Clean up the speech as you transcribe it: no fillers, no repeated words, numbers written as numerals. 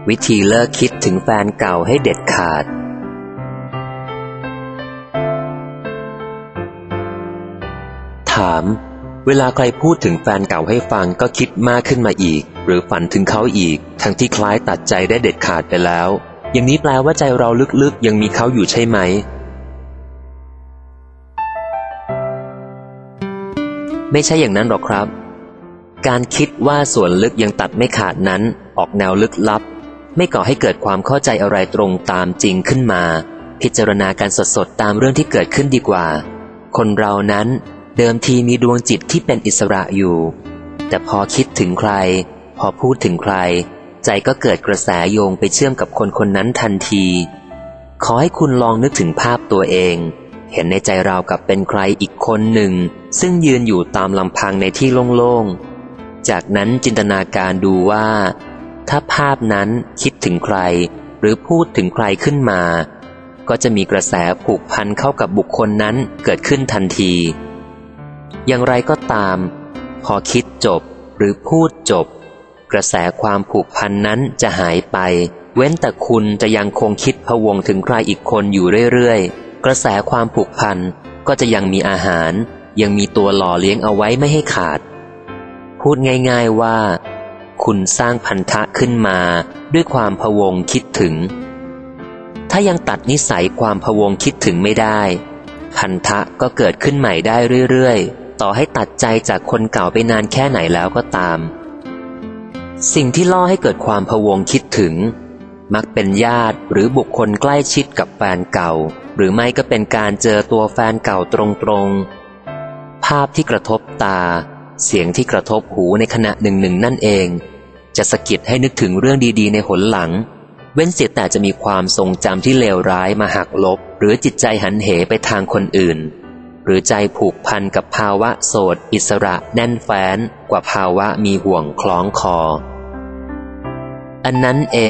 วิธีเลิกคิดถึงแฟนเก่าให้เด็ดขาดถามเวลาใครพูดถึงแฟนเก่าให้ฟังก็คิดมากขึ้นมาอีกหรือฝันถึงเขาอีกทั้งที่คล้ายตัดใจได้เด็ดขาดไปแล้วอย่างนี้แปลว่าใจเราลึกๆยังมีเขาอยู่ใช่ไหมไม่ใช่อย่างนั้นหรอกครับการคิดว่าส่วนลึกยังตัดไม่ขาดนั้นออกแนวลึกลับไม่ก่อให้เกิดความเข้าใจอะไรตรงตามจริงขึ้นมาพิจารณาการสดๆตามเรื่องที่เกิดขึ้นดีกว่าคนเรานั้นเดิมทีมีดวงจิตที่เป็นอิสระอยู่แต่พอคิดถึงใครพอพูดถึงใครใจก็เกิดกระแสโยงไปเชื่อมกับคนคนนั้นทันทีขอให้คุณลองนึกถึงภาพตัวเองเห็นในใจเรากับเป็นใครอีกคนหนึ่งซึ่งยืนอยู่ตามลำพังในที่โล่งๆจากนั้นจินตนาการดูว่าถ้าภาพนั้นคิดถึงใครหรือพูดถึงใครขึ้นมาก็จะมีกระแสผูกพันเข้ากับบุคคลนั้นเกิดขึ้นทันทีอย่างไรก็ตามพอคิดจบหรือพูดจบกระแสความผูกพันนั้นจะหายไปเว้นแต่คุณจะยังคงคิดพะวงถึงใครอีกคนอยู่เรื่อยๆกระแสความผูกพันก็จะยังมีอาหารยังมีตัวหล่อเลี้ยงเอาไว้ไม่ให้ขาดพูดง่ายๆว่าคุณสร้างพันธะขึ้นมาด้วยความพะวงคิดถึงถ้ายังตัดนิสัยความพะวงคิดถึงไม่ได้พันธะก็เกิดขึ้นใหม่ได้เรื่อยๆต่อให้ตัดใจจากคนเก่าไปนานแค่ไหนแล้วก็ตามสิ่งที่ล่อให้เกิดความพะวงคิดถึงมักเป็นญาติหรือบุคคลใกล้ชิดกับแฟนเก่าหรือไม่ก็เป็นการเจอตัวแฟนเก่าตรงๆภาพที่กระทบตาเสียงที่กระทบหูในขณะหนึ่งนั่นเองจะสะกิดให้นึกถึงเรื่องดีๆในหนหลังเว้นเสียแต่จะมีความทรงจำที่เลวร้ายมาหักลบหรือจิตใจหันเหไปทางคนอื่นหรือใจผูกพันกับภาวะโสดอิสระแน่นแฟ้นกว่าภาวะมีห่วงคล้องคออันนั้นเอ